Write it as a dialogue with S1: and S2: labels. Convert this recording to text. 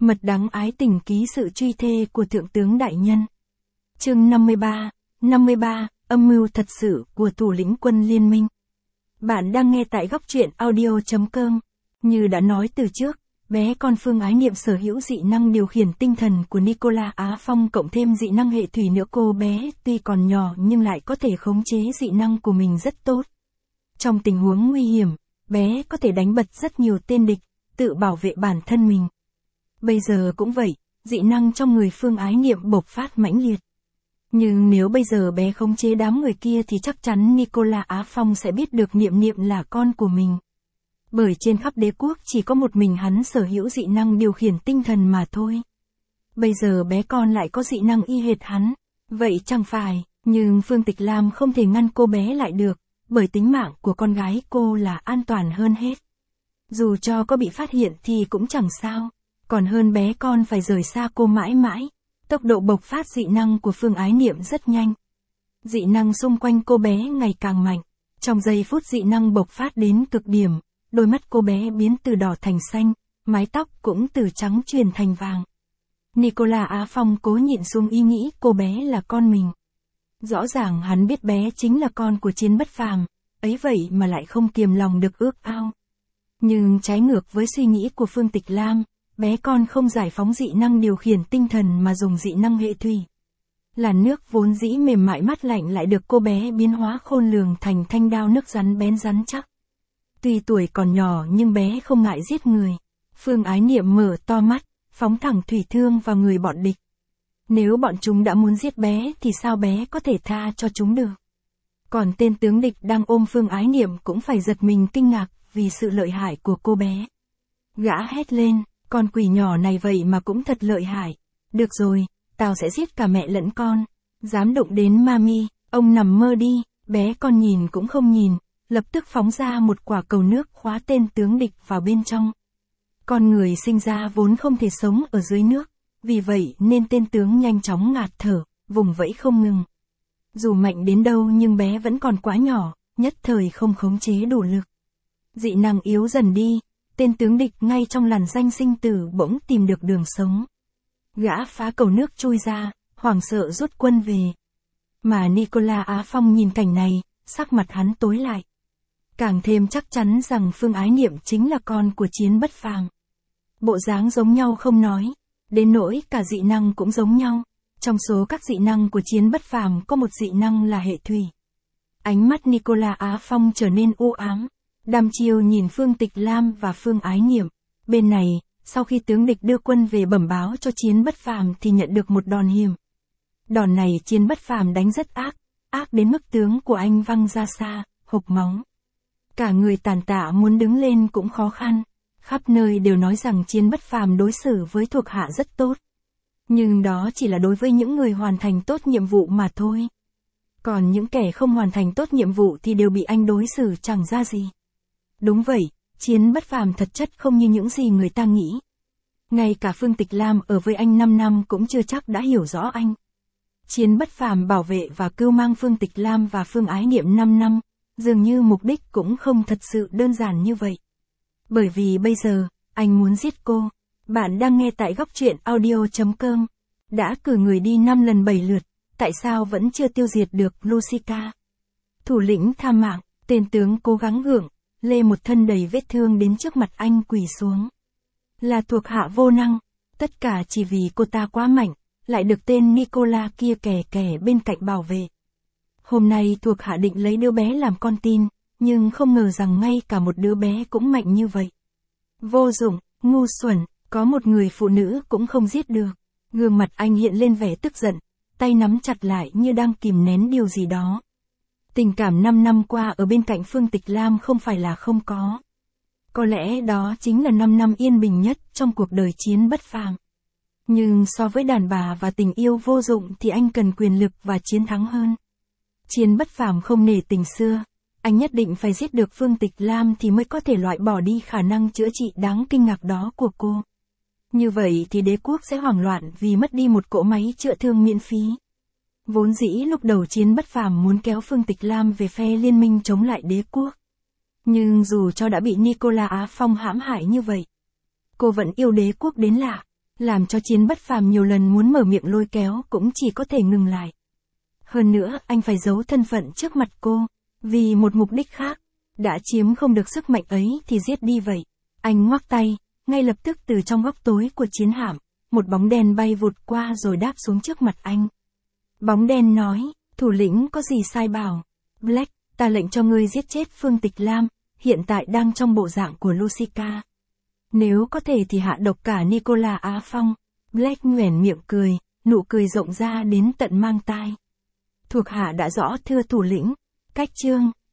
S1: Mật đắng ái tình ký sự truy thê của Thượng tướng Đại Nhân. Chương 53, âm mưu thật sự của thủ lĩnh quân liên minh. Bạn đang nghe tại góc truyện audio.com. Như đã nói từ trước, bé con Phương Ái Niệm sở hữu dị năng điều khiển tinh thần của Nicola Á Phong cộng thêm dị năng hệ thủy nữa. Cô bé tuy còn nhỏ nhưng lại có thể khống chế dị năng của mình rất tốt. Trong tình huống nguy hiểm, bé có thể đánh bật rất nhiều tên địch, tự bảo vệ bản thân mình. Bây giờ cũng vậy, dị năng trong người Phương Ái Niệm bộc phát mãnh liệt. Nhưng nếu bây giờ bé khống chế đám người kia thì chắc chắn Nicola Á Phong sẽ biết được Niệm Niệm là con của mình. Bởi trên khắp đế quốc chỉ có một mình hắn sở hữu dị năng điều khiển tinh thần mà thôi. Bây giờ bé con lại có dị năng y hệt hắn, vậy chẳng phải, nhưng Phương Tịch Lam không thể ngăn cô bé lại được, bởi tính mạng của con gái cô là an toàn hơn hết. Dù cho có bị phát hiện thì cũng chẳng sao, còn hơn bé con phải rời xa cô mãi mãi. Tốc độ bộc phát dị năng của Phương Ái Niệm rất nhanh. Dị năng xung quanh cô bé ngày càng mạnh. Trong giây phút dị năng bộc phát đến cực điểm, đôi mắt cô bé biến từ đỏ thành xanh, mái tóc cũng từ trắng chuyển thành vàng. Nicola Á Phong cố nhịn xuống ý nghĩ cô bé là con mình. Rõ ràng hắn biết bé chính là con của Chiến Bất Phàm, ấy vậy mà lại không kiềm lòng được ước ao. Nhưng trái ngược với suy nghĩ của Phương Tịch Lam, bé con không giải phóng dị năng điều khiển tinh thần mà dùng dị năng hệ thủy. Làn nước vốn dĩ mềm mại mát lạnh lại được cô bé biến hóa khôn lường thành thanh đao nước rắn bén rắn chắc. Tuy tuổi còn nhỏ nhưng bé không ngại giết người. Phương Ái Niệm mở to mắt, phóng thẳng thủy thương vào người bọn địch. Nếu bọn chúng đã muốn giết bé thì sao bé có thể tha cho chúng được. Còn tên tướng địch đang ôm Phương Ái Niệm cũng phải giật mình kinh ngạc vì sự lợi hại của cô bé. Gã hét lên, con quỷ nhỏ này vậy mà cũng thật lợi hại. Được rồi, tao sẽ giết cả mẹ lẫn con. Dám đụng đến mami, ông nằm mơ đi. Bé con nhìn cũng không nhìn, lập tức phóng ra một quả cầu nước khóa tên tướng địch vào bên trong. Con người sinh ra vốn không thể sống ở dưới nước, vì vậy nên tên tướng nhanh chóng ngạt thở, vùng vẫy không ngừng. Dù mạnh đến đâu nhưng bé vẫn còn quá nhỏ, nhất thời không khống chế đủ lực. Dị năng yếu dần đi, tên tướng địch ngay trong làn danh sinh tử bỗng tìm được đường sống. Gã phá cầu nước chui ra, hoảng sợ rút quân về. Mà Nicola Á Phong nhìn cảnh này, sắc mặt hắn tối lại. Càng thêm chắc chắn rằng Phương Ái Niệm chính là con của Chiến Bất Phàm. Bộ dáng giống nhau không nói, đến nỗi cả dị năng cũng giống nhau. Trong số các dị năng của Chiến Bất Phàm có một dị năng là hệ thủy. Ánh mắt Nicola Á Phong trở nên u ám, đăm chiêu nhìn Phương Tịch Lam và Phương Ái Niệm. Bên này, sau khi tướng địch đưa quân về bẩm báo cho Chiến Bất Phàm thì nhận được một đòn hiểm. Đòn này Chiến Bất Phàm đánh rất ác đến mức tướng của anh văng ra xa, hộc máu. Cả người tàn tạ muốn đứng lên cũng khó khăn, khắp nơi đều nói rằng Chiến Bất Phàm đối xử với thuộc hạ rất tốt. Nhưng đó chỉ là đối với những người hoàn thành tốt nhiệm vụ mà thôi. Còn những kẻ không hoàn thành tốt nhiệm vụ thì đều bị anh đối xử chẳng ra gì. Đúng vậy, Chiến Bất Phàm thật chất không như những gì người ta nghĩ. Ngay cả Phương Tịch Lam ở với anh 5 năm cũng chưa chắc đã hiểu rõ anh. Chiến Bất Phàm bảo vệ và cưu mang Phương Tịch Lam và Phương Ái Niệm 5 năm, dường như mục đích cũng không thật sự đơn giản như vậy. Bởi vì bây giờ, anh muốn giết cô. Bạn đang nghe tại góc truyện audio.com. Đã cử người đi 5 lần 7 lượt, tại sao vẫn chưa tiêu diệt được Lucica? Thủ lĩnh tha mạng, tên tướng cố gắng gượng, lê một thân đầy vết thương đến trước mặt anh quỳ xuống. Là thuộc hạ vô năng, tất cả chỉ vì cô ta quá mạnh, lại được tên Nicola kia kè bên cạnh bảo vệ. Hôm nay thuộc hạ định lấy đứa bé làm con tin, nhưng không ngờ rằng ngay cả một đứa bé cũng mạnh như vậy. Vô dụng, ngu xuẩn, có một người phụ nữ cũng không giết được. Gương mặt anh hiện lên vẻ tức giận, tay nắm chặt lại như đang kìm nén điều gì đó. Tình cảm 5 năm qua ở bên cạnh Phương Tịch Lam không phải là không có. Có lẽ đó chính là 5 năm yên bình nhất trong cuộc đời Chiến Bất Phàm. Nhưng so với đàn bà và tình yêu vô dụng thì anh cần quyền lực và chiến thắng hơn. Chiến Bất Phàm không nể tình xưa, anh nhất định phải giết được Phương Tịch Lam thì mới có thể loại bỏ đi khả năng chữa trị đáng kinh ngạc đó của cô. Như vậy thì đế quốc sẽ hoảng loạn vì mất đi một cỗ máy chữa thương miễn phí. Vốn dĩ lúc đầu Chiến Bất Phàm muốn kéo Phương Tịch Lam về phe liên minh chống lại đế quốc. Nhưng dù cho đã bị Nicola Á Phong hãm hại như vậy, cô vẫn yêu đế quốc đến lạ. làm cho Chiến bất phàm nhiều lần muốn mở miệng lôi kéo cũng chỉ có thể ngừng lại. Hơn nữa, anh phải giấu thân phận trước mặt cô, vì một mục đích khác. Đã chiếm không được sức mạnh ấy thì giết đi vậy. Anh ngoắc tay, ngay lập tức từ trong góc tối của chiến hạm, một bóng đen bay vụt qua rồi đáp xuống trước mặt anh. Bóng đen nói, thủ lĩnh có gì sai bảo. Black, ta lệnh cho ngươi giết chết Phương Tịch Lam, hiện tại đang trong bộ dạng của Lucica. Nếu có thể thì hạ độc cả Nicola Á Phong. Black nhoẻn miệng cười, nụ cười rộng ra đến tận mang tai. Thuộc hạ đã rõ thưa thủ lĩnh. Cách chương